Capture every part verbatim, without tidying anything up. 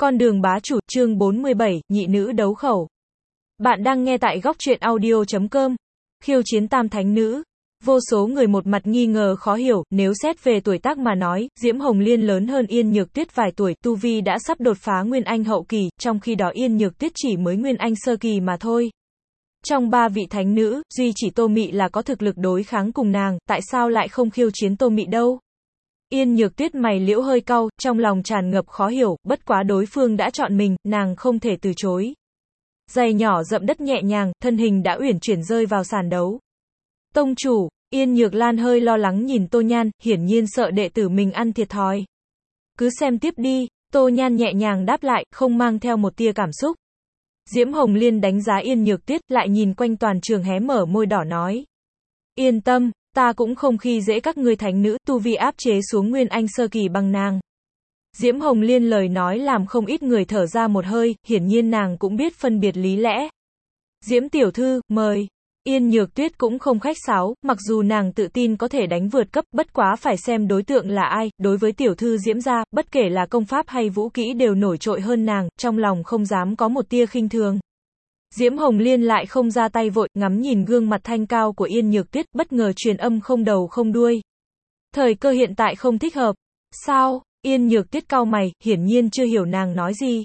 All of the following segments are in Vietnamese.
Con đường bá chủ, chương bốn mươi bảy, nhị nữ đấu khẩu. Bạn đang nghe tại góc truyện audio chấm com. Khiêu chiến tam thánh nữ. Vô số người một mặt nghi ngờ khó hiểu, nếu xét về tuổi tác mà nói, Diễm Hồng Liên lớn hơn Yên Nhược Tuyết vài tuổi, tu vi đã sắp đột phá Nguyên Anh hậu kỳ, trong khi đó Yên Nhược Tuyết chỉ mới Nguyên Anh sơ kỳ mà thôi. Trong ba vị thánh nữ, duy chỉ Tô Mị là có thực lực đối kháng cùng nàng, tại sao lại không khiêu chiến Tô Mị đâu? Yên Nhược Tuyết mày liễu hơi cau, trong lòng tràn ngập khó hiểu, bất quá đối phương đã chọn mình, nàng không thể từ chối. Giày nhỏ dậm đất nhẹ nhàng, thân hình đã uyển chuyển rơi vào sàn đấu. Tông chủ, Yên Nhược Lan hơi lo lắng nhìn Tô Nhan, hiển nhiên sợ đệ tử mình ăn thiệt thòi. Cứ xem tiếp đi, Tô Nhan nhẹ nhàng đáp lại, không mang theo một tia cảm xúc. Diễm Hồng Liên đánh giá Yên Nhược Tuyết, lại nhìn quanh toàn trường hé mở môi đỏ nói. Yên tâm, ta cũng không khi dễ các ngươi thánh nữ, tu vi áp chế xuống Nguyên Anh sơ kỳ bằng nàng. Diễm Hồng Liên lời nói làm không ít người thở ra một hơi, hiển nhiên nàng cũng biết phân biệt lý lẽ. Diễm tiểu thư, mời. Yên Nhược Tuyết cũng không khách sáo, mặc dù nàng tự tin có thể đánh vượt cấp, bất quá phải xem đối tượng là ai, đối với tiểu thư Diễm gia, bất kể là công pháp hay vũ kỹ đều nổi trội hơn nàng, trong lòng không dám có một tia khinh thường. Diễm Hồng Liên lại không ra tay vội, ngắm nhìn gương mặt thanh cao của Yên Nhược Tuyết, bất ngờ truyền âm không đầu không đuôi. Thời cơ hiện tại không thích hợp. Sao? Yên Nhược Tuyết cau mày, hiển nhiên chưa hiểu nàng nói gì.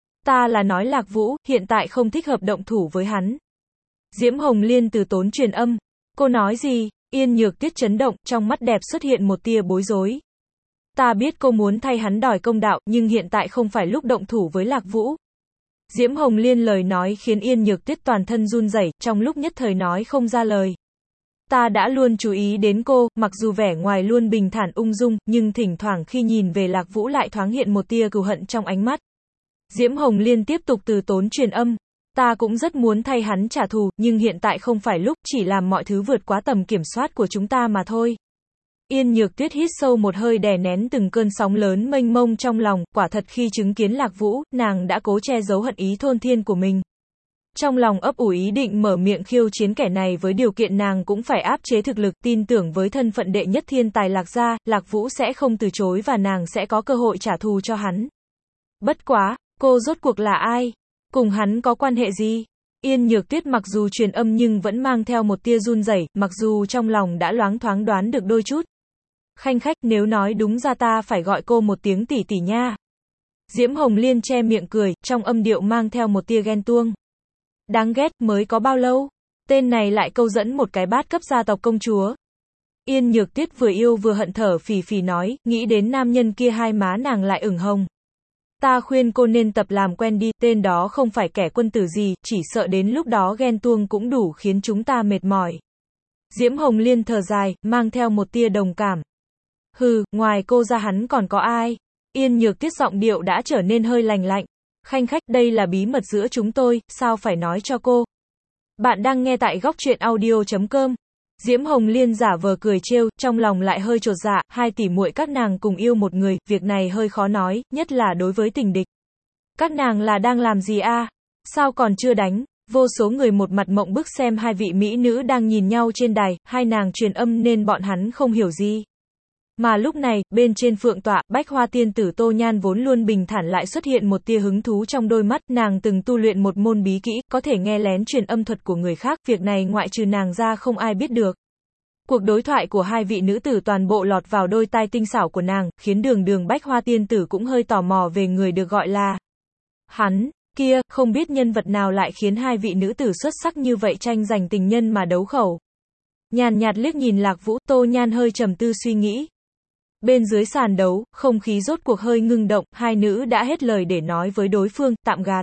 Ta là nói Lạc Vũ, hiện tại không thích hợp động thủ với hắn. Diễm Hồng Liên từ tốn truyền âm. Cô nói gì? Yên Nhược Tuyết chấn động, trong mắt đẹp xuất hiện một tia bối rối. Ta biết cô muốn thay hắn đòi công đạo, nhưng hiện tại không phải lúc động thủ với Lạc Vũ. Diễm Hồng Liên lời nói khiến Yên Nhược Tuyết toàn thân run rẩy, trong lúc nhất thời nói không ra lời. Ta đã luôn chú ý đến cô, mặc dù vẻ ngoài luôn bình thản ung dung, nhưng thỉnh thoảng khi nhìn về Lạc Vũ lại thoáng hiện một tia cừu hận trong ánh mắt. Diễm Hồng Liên tiếp tục từ tốn truyền âm. Ta cũng rất muốn thay hắn trả thù, nhưng hiện tại không phải lúc, chỉ làm mọi thứ vượt quá tầm kiểm soát của chúng ta mà thôi. Yên Nhược Tuyết hít sâu một hơi đè nén từng cơn sóng lớn mênh mông trong lòng, quả thật khi chứng kiến Lạc Vũ, nàng đã cố che giấu hận ý thôn thiên của mình. Trong lòng ấp ủ ý định mở miệng khiêu chiến kẻ này với điều kiện nàng cũng phải áp chế thực lực, tin tưởng với thân phận đệ nhất thiên tài Lạc gia, Lạc Vũ sẽ không từ chối và nàng sẽ có cơ hội trả thù cho hắn. Bất quá, cô rốt cuộc là ai? Cùng hắn có quan hệ gì? Yên Nhược Tuyết mặc dù truyền âm nhưng vẫn mang theo một tia run rẩy, mặc dù trong lòng đã loáng thoáng đoán được đôi chút. Khanh khách, nếu nói đúng ra ta phải gọi cô một tiếng tỷ tỷ nha. Diễm Hồng Liên che miệng cười, trong âm điệu mang theo một tia ghen tuông. Đáng ghét, mới có bao lâu? Tên này lại câu dẫn một cái bát cấp gia tộc công chúa. Yên Nhược Tuyết vừa yêu vừa hận thở phì phì nói, nghĩ đến nam nhân kia hai má nàng lại ửng hồng. Ta khuyên cô nên tập làm quen đi, tên đó không phải kẻ quân tử gì, chỉ sợ đến lúc đó ghen tuông cũng đủ khiến chúng ta mệt mỏi. Diễm Hồng Liên thở dài, mang theo một tia đồng cảm. Hừ, ngoài cô ra hắn còn có ai? Yên Nhược Tuyết giọng điệu đã trở nên hơi lành lạnh. Khanh khách, đây là bí mật giữa chúng tôi, sao phải nói cho cô? Bạn đang nghe tại góc truyện audio chấm com. Diễm Hồng Liên giả vờ cười trêu, trong lòng lại hơi chột dạ, hai tỷ muội các nàng cùng yêu một người, việc này hơi khó nói, nhất là đối với tình địch. Các nàng là đang làm gì a? À? Sao còn chưa đánh? Vô số người một mặt mộng bức xem hai vị mỹ nữ đang nhìn nhau trên đài, hai nàng truyền âm nên bọn hắn không hiểu gì. Mà lúc này, bên trên phượng tọa, Bách Hoa tiên tử Tô Nhan vốn luôn bình thản lại xuất hiện một tia hứng thú trong đôi mắt, nàng từng tu luyện một môn bí kỹ, có thể nghe lén truyền âm thuật của người khác, việc này ngoại trừ nàng ra không ai biết được. Cuộc đối thoại của hai vị nữ tử toàn bộ lọt vào đôi tai tinh xảo của nàng, khiến đường đường Bách Hoa tiên tử cũng hơi tò mò về người được gọi là hắn, kia, không biết nhân vật nào lại khiến hai vị nữ tử xuất sắc như vậy tranh giành tình nhân mà đấu khẩu. Nhàn nhạt liếc nhìn Lạc Vũ, Tô Nhan hơi trầm tư suy nghĩ. Bên dưới sàn đấu, không khí rốt cuộc hơi ngưng động, hai nữ đã hết lời để nói với đối phương, tạm gạt.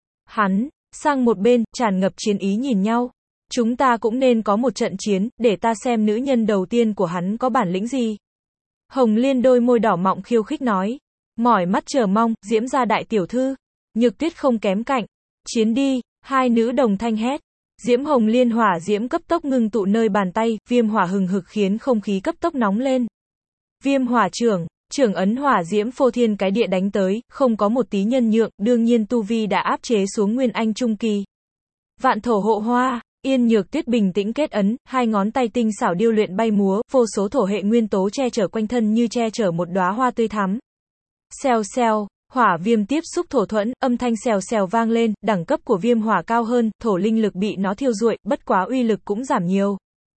Hắn, sang một bên, tràn ngập chiến ý nhìn nhau. Chúng ta cũng nên có một trận chiến, để ta xem nữ nhân đầu tiên của hắn có bản lĩnh gì. Hồng Liên đôi môi đỏ mọng khiêu khích nói. Mỏi mắt chờ mong, Diễm gia đại tiểu thư. Nhược Tuyết không kém cạnh. Chiến đi, hai nữ đồng thanh hét. Diễm Hồng Liên hỏa diễm cấp tốc ngưng tụ nơi bàn tay, viêm hỏa hừng hực khiến không khí cấp tốc nóng lên. Viêm hỏa trưởng, trưởng ấn hỏa diễm phô thiên cái địa đánh tới, không có một tí nhân nhượng, đương nhiên tu vi đã áp chế xuống Nguyên Anh trung kỳ. Vạn thổ hộ hoa, Yên Nhược Tuyết bình tĩnh kết ấn, hai ngón tay tinh xảo điêu luyện bay múa, vô số thổ hệ nguyên tố che chở quanh thân như che chở một đóa hoa tươi thắm. Xèo xèo, Hỏa viêm tiếp xúc thổ thuẫn, âm thanh xèo xèo vang lên, đẳng cấp của viêm hỏa cao hơn, thổ linh lực bị nó thiêu rụi, bất quá uy lực cũng giảm nhiều.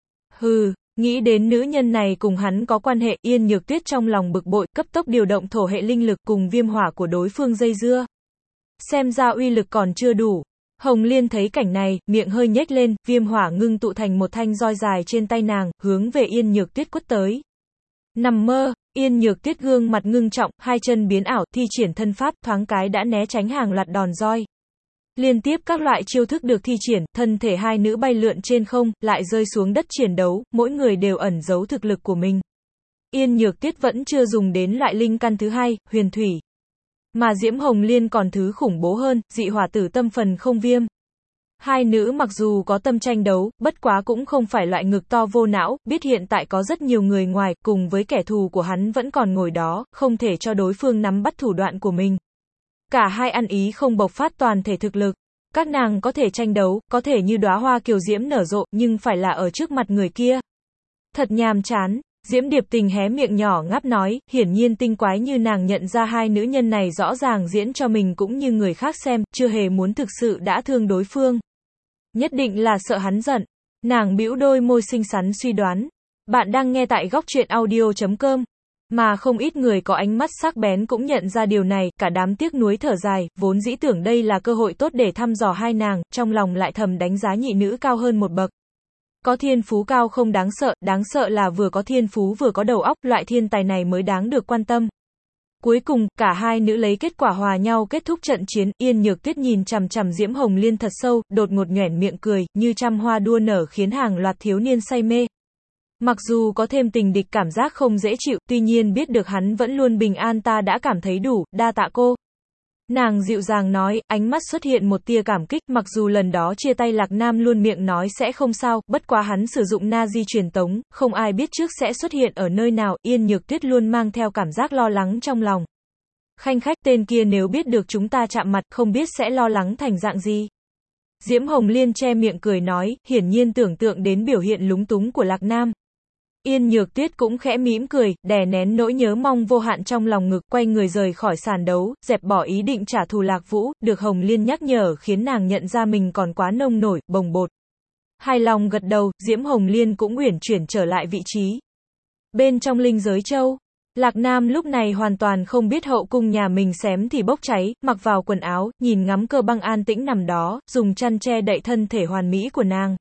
Hừ, nghĩ đến nữ nhân này cùng hắn có quan hệ, Yên Nhược Tuyết trong lòng bực bội, cấp tốc điều động thổ hệ linh lực cùng viêm hỏa của đối phương dây dưa. Xem ra uy lực còn chưa đủ. Hồng Liên thấy cảnh này, miệng hơi nhếch lên, viêm hỏa ngưng tụ thành một thanh roi dài trên tay nàng, hướng về Yên Nhược Tuyết quất tới. Nằm mơ, Yên Nhược Tuyết gương mặt ngưng trọng, hai chân biến ảo, thi triển thân pháp, thoáng cái đã né tránh hàng loạt đòn roi. Liên tiếp các loại chiêu thức được thi triển, thân thể hai nữ bay lượn trên không, lại rơi xuống đất chiến đấu, mỗi người đều ẩn giấu thực lực của mình. Yên Nhược Tuyết vẫn chưa dùng đến loại linh căn thứ hai, huyền thủy. Mà Diễm Hồng Liên còn thứ khủng bố hơn, dị hỏa tử tâm phần không viêm. Hai nữ mặc dù có tâm tranh đấu, bất quá cũng không phải loại ngực to vô não, biết hiện tại có rất nhiều người ngoài, cùng với kẻ thù của hắn vẫn còn ngồi đó, không thể cho đối phương nắm bắt thủ đoạn của mình. Cả hai ăn ý không bộc phát toàn thể thực lực. Các nàng có thể tranh đấu, có thể như đóa hoa kiều diễm nở rộ, nhưng phải là ở trước mặt người kia. Thật nhàm chán. Diễm Điệp Tình hé miệng nhỏ ngáp nói, hiển nhiên tinh quái như nàng nhận ra hai nữ nhân này rõ ràng diễn cho mình cũng như người khác xem, chưa hề muốn thực sự đã thương đối phương. Nhất định là sợ hắn giận. Nàng bĩu đôi môi xinh xắn suy đoán. Bạn đang nghe tại góc truyện audio chấm com. Mà không ít người có ánh mắt sắc bén cũng nhận ra điều này, cả đám tiếc nuối thở dài, vốn dĩ tưởng đây là cơ hội tốt để thăm dò hai nàng, trong lòng lại thầm đánh giá nhị nữ cao hơn một bậc. Có thiên phú cao không đáng sợ, đáng sợ là vừa có thiên phú vừa có đầu óc, loại thiên tài này mới đáng được quan tâm. Cuối cùng, cả hai nữ lấy kết quả hòa nhau kết thúc trận chiến, Yên Nhược Tuyết nhìn chằm chằm Diễm Hồng Liên thật sâu, đột ngột nhoẻn miệng cười, như trăm hoa đua nở khiến hàng loạt thiếu niên say mê. Mặc dù có thêm tình địch cảm giác không dễ chịu, tuy nhiên biết được hắn vẫn luôn bình an ta đã cảm thấy đủ, đa tạ cô. Nàng dịu dàng nói, ánh mắt xuất hiện một tia cảm kích, mặc dù lần đó chia tay Lạc Nam luôn miệng nói sẽ không sao, bất quá hắn sử dụng na di truyền tống, không ai biết trước sẽ xuất hiện ở nơi nào, Yên Nhược Tuyết luôn mang theo cảm giác lo lắng trong lòng. Khanh khách tên kia nếu biết được chúng ta chạm mặt, không biết sẽ lo lắng thành dạng gì. Diễm Hồng Liên che miệng cười nói, hiển nhiên tưởng tượng đến biểu hiện lúng túng của Lạc Nam. Yên Nhược Tuyết cũng khẽ mỉm cười, đè nén nỗi nhớ mong vô hạn trong lòng ngực, quay người rời khỏi sàn đấu, dẹp bỏ ý định trả thù Lạc Vũ, được Hồng Liên nhắc nhở khiến nàng nhận ra mình còn quá nông nổi, bồng bột. Hài lòng gật đầu, Diễm Hồng Liên cũng uyển chuyển trở lại vị trí. Bên trong linh giới châu, Lạc Nam lúc này hoàn toàn không biết hậu cung nhà mình xém thì bốc cháy, mặc vào quần áo, nhìn ngắm Cơ Băng an tĩnh nằm đó, dùng chăn che đậy thân thể hoàn mỹ của nàng.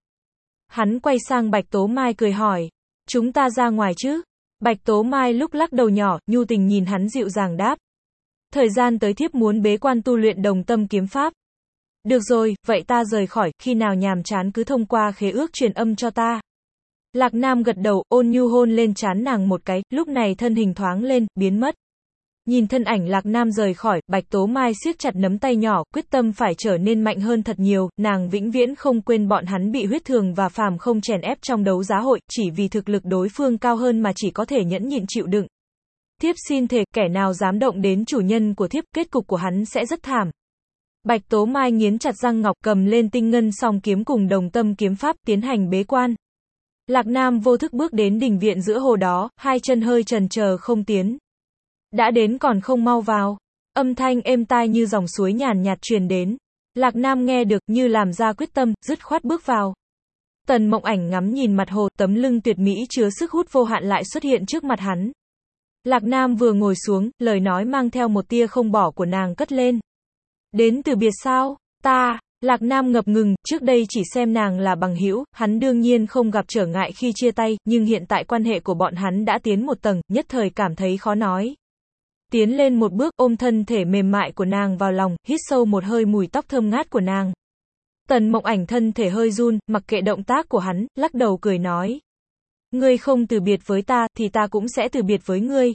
Hắn quay sang Bạch Tố Mai cười hỏi. Chúng ta ra ngoài chứ? Bạch Tố Mai lúc lắc đầu nhỏ, nhu tình nhìn hắn dịu dàng đáp. Thời gian tới thiếp muốn bế quan tu luyện đồng tâm kiếm pháp. Được rồi, vậy ta rời khỏi, khi nào nhàm chán cứ thông qua khế ước truyền âm cho ta. Lạc Nam gật đầu, ôn nhu hôn lên trán nàng một cái, lúc này thân hình thoáng lên, biến mất. Nhìn thân ảnh Lạc Nam rời khỏi, Bạch Tố Mai siết chặt nắm tay nhỏ, quyết tâm phải trở nên mạnh hơn thật nhiều, nàng vĩnh viễn không quên bọn hắn bị huyết thường và phàm không chèn ép trong đấu giá hội, chỉ vì thực lực đối phương cao hơn mà chỉ có thể nhẫn nhịn chịu đựng. Thiếp xin thề, kẻ nào dám động đến chủ nhân của thiếp, kết cục của hắn sẽ rất thảm. Bạch Tố Mai nghiến chặt răng ngọc, cầm lên tinh ngân song kiếm cùng đồng tâm kiếm pháp, tiến hành bế quan. Lạc Nam vô thức bước đến đình viện giữa hồ đó, hai chân hơi chần chờ không tiến. Đã đến còn không mau vào. Âm thanh êm tai như dòng suối nhàn nhạt truyền đến. Lạc Nam nghe được, như làm ra quyết tâm, dứt khoát bước vào. Tần Mộng Ảnh ngắm nhìn mặt hồ, tấm lưng tuyệt mỹ chứa sức hút vô hạn lại xuất hiện trước mặt hắn. Lạc Nam vừa ngồi xuống, lời nói mang theo một tia không bỏ của nàng cất lên. Đến từ biệt sao? Ta, Lạc Nam ngập ngừng, trước đây chỉ xem nàng là bằng hữu, hắn đương nhiên không gặp trở ngại khi chia tay, nhưng hiện tại quan hệ của bọn hắn đã tiến một tầng, nhất thời cảm thấy khó nói. Tiến lên một bước, ôm thân thể mềm mại của nàng vào lòng, hít sâu một hơi mùi tóc thơm ngát của nàng. Tần Mộng Ảnh thân thể hơi run, mặc kệ động tác của hắn, lắc đầu cười nói. Ngươi không từ biệt với ta, thì ta cũng sẽ từ biệt với ngươi.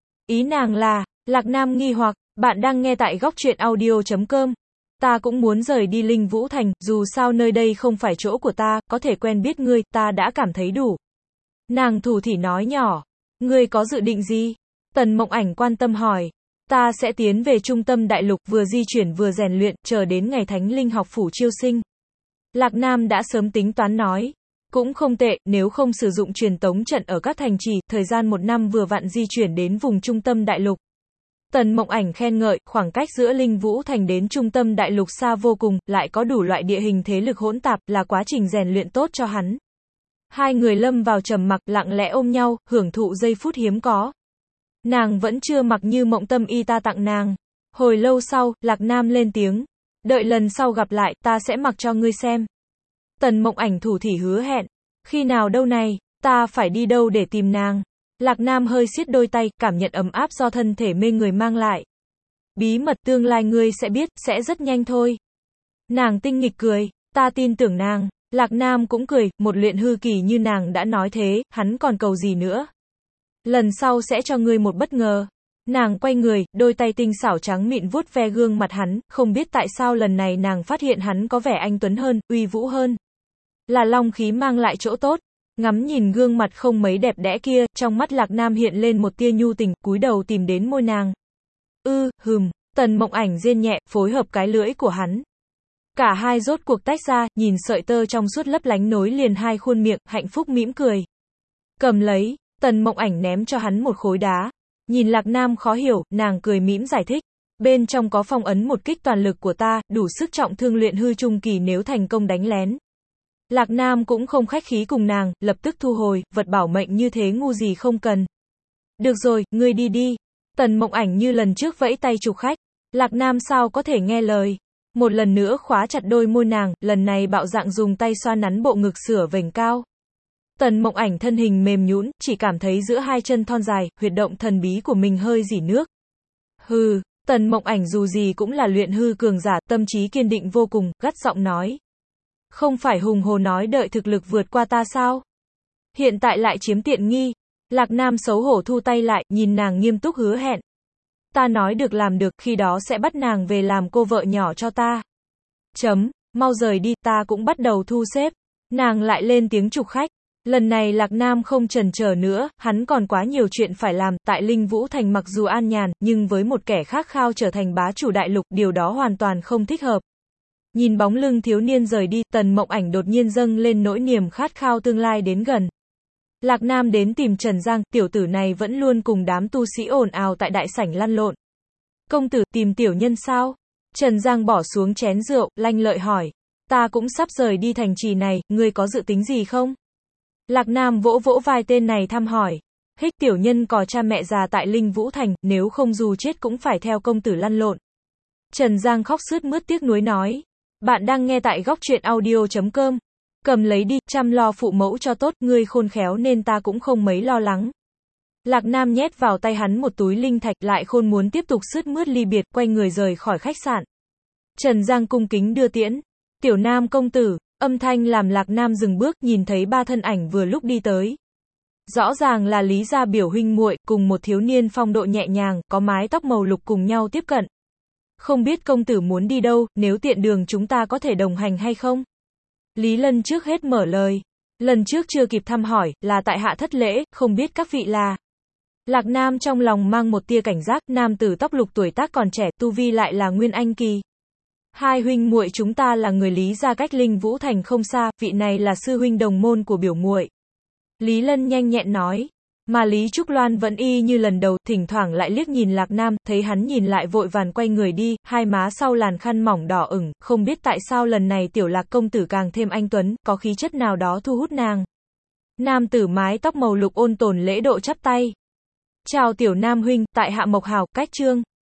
Ý nàng là, Lạc Nam nghi hoặc, bạn đang nghe tại góc truyện audio chấm com. Ta cũng muốn rời đi Linh Vũ Thành, dù sao nơi đây không phải chỗ của ta, có thể quen biết ngươi, ta đã cảm thấy đủ. Nàng thủ thỉ nói nhỏ. Ngươi có dự định gì? Tần Mộng Ảnh quan tâm hỏi. Ta sẽ tiến về trung tâm đại lục, vừa di chuyển vừa rèn luyện, chờ đến ngày Thánh Linh học phủ chiêu sinh. Lạc Nam đã sớm tính toán nói. Cũng không tệ, nếu không sử dụng truyền tống trận ở các thành trì, thời gian một năm vừa vặn di chuyển đến vùng trung tâm đại lục. Tần Mộng Ảnh khen ngợi, khoảng cách giữa Linh Vũ Thành đến trung tâm đại lục xa vô cùng, lại có đủ loại địa hình thế lực hỗn tạp, là quá trình rèn luyện tốt cho hắn. Hai người lâm vào trầm mặc, lặng lẽ ôm nhau, hưởng thụ giây phút hiếm có. Nàng vẫn chưa mặc như mộng tâm y ta tặng nàng. Hồi lâu sau, Lạc Nam lên tiếng. Đợi lần sau gặp lại, ta sẽ mặc cho ngươi xem. Tần Mộng Ảnh thủ thỉ hứa hẹn. Khi nào đâu này, ta phải đi đâu để tìm nàng? Lạc Nam hơi siết đôi tay, cảm nhận ấm áp do thân thể mê người mang lại. Bí mật tương lai ngươi sẽ biết, sẽ rất nhanh thôi. Nàng tinh nghịch cười, ta tin tưởng nàng. Lạc Nam cũng cười, một luyện hư kỳ như nàng đã nói thế, hắn còn cầu gì nữa. Lần sau sẽ cho ngươi một bất ngờ. Nàng quay người, đôi tay tinh xảo trắng mịn vuốt ve gương mặt hắn, không biết tại sao lần này nàng phát hiện hắn có vẻ anh tuấn hơn, uy vũ hơn. Là long khí mang lại chỗ tốt. Ngắm nhìn gương mặt không mấy đẹp đẽ kia, trong mắt Lạc Nam hiện lên một tia nhu tình, cúi đầu tìm đến môi nàng. Ư, hừm, Tần Mộng Ảnh rên nhẹ, phối hợp cái lưỡi của hắn. Cả hai rốt cuộc tách ra, nhìn sợi tơ trong suốt lấp lánh nối liền hai khuôn miệng, hạnh phúc mỉm cười. Cầm lấy, Tần Mộng Ảnh ném cho hắn một khối đá. Nhìn Lạc Nam khó hiểu, nàng cười mỉm giải thích. Bên trong có phong ấn một kích toàn lực của ta, đủ sức trọng thương luyện hư trung kỳ nếu thành công đánh lén. Lạc Nam cũng không khách khí cùng nàng, lập tức thu hồi, vật bảo mệnh như thế ngu gì không cần. Được rồi, ngươi đi đi. Tần Mộng Ảnh như lần trước vẫy tay chụp khách. Lạc Nam sao có thể nghe lời. Một lần nữa khóa chặt đôi môi nàng, lần này bạo dạn dùng tay xoa nắn bộ ngực sửa vành cao. Tần Mộng Ảnh thân hình mềm nhũn, chỉ cảm thấy giữa hai chân thon dài, huyệt động thần bí của mình hơi rỉ nước. Hừ, Tần Mộng Ảnh dù gì cũng là luyện hư cường giả, tâm trí kiên định vô cùng, gắt giọng nói. Không phải hùng hồ nói đợi thực lực vượt qua ta sao? Hiện tại lại chiếm tiện nghi. Lạc Nam xấu hổ thu tay lại, nhìn nàng nghiêm túc hứa hẹn. Ta nói được làm được, khi đó sẽ bắt nàng về làm cô vợ nhỏ cho ta. Chấm, mau rời đi, ta cũng bắt đầu thu xếp. Nàng lại lên tiếng trục khách. Lần này Lạc Nam không chần chờ nữa, hắn còn quá nhiều chuyện phải làm, tại Linh Vũ Thành mặc dù an nhàn, nhưng với một kẻ khát khao trở thành bá chủ đại lục, điều đó hoàn toàn không thích hợp. Nhìn bóng lưng thiếu niên rời đi, Tần Mộng Ảnh đột nhiên dâng lên nỗi niềm khát khao tương lai đến gần. Lạc Nam đến tìm Trần Giang, tiểu tử này vẫn luôn cùng đám tu sĩ ồn ào tại đại sảnh lăn lộn. Công tử, tìm tiểu nhân sao? Trần Giang bỏ xuống chén rượu, lanh lợi hỏi. Ta cũng sắp rời đi thành trì này, ngươi có dự tính gì không? Lạc Nam vỗ vỗ vai tên này thăm hỏi. Hích tiểu nhân có cha mẹ già tại Linh Vũ Thành, nếu không dù chết cũng phải theo công tử lăn lộn. Trần Giang khóc sướt mướt tiếc nuối nói. Bạn đang nghe tại góc truyện audio chấm com. Cầm lấy đi, chăm lo phụ mẫu cho tốt, ngươi khôn khéo nên ta cũng không mấy lo lắng. Lạc Nam nhét vào tay hắn một túi linh thạch, lại khôn muốn tiếp tục sướt mướt ly biệt, quay người rời khỏi khách sạn. Trần Giang cung kính đưa tiễn. Tiểu Nam công tử, âm thanh làm Lạc Nam dừng bước, nhìn thấy ba thân ảnh vừa lúc đi tới. Rõ ràng là Lý gia biểu huynh muội, cùng một thiếu niên phong độ nhẹ nhàng, có mái tóc màu lục cùng nhau tiếp cận. Không biết công tử muốn đi đâu, nếu tiện đường chúng ta có thể đồng hành hay không? Lý Lân trước hết mở lời. Lần trước chưa kịp thăm hỏi, là tại hạ thất lễ, không biết các vị là. Lạc Nam trong lòng mang một tia cảnh giác, nam tử tóc lục tuổi tác còn trẻ, tu vi lại là nguyên anh kỳ. Hai huynh muội chúng ta là người Lý gia cách Linh Vũ Thành không xa, vị này là sư huynh đồng môn của biểu muội. Lý Lân nhanh nhẹn nói. Mà Lý Trúc Loan vẫn y như lần đầu, thỉnh thoảng lại liếc nhìn Lạc Nam, thấy hắn nhìn lại vội vàng quay người đi, hai má sau làn khăn mỏng đỏ ửng, không biết tại sao lần này tiểu Lạc công tử càng thêm anh tuấn, có khí chất nào đó thu hút nàng. Nam tử mái tóc màu lục ôn tồn lễ độ chắp tay. Chào tiểu Nam huynh, tại hạ Mộc Hào, cách trương.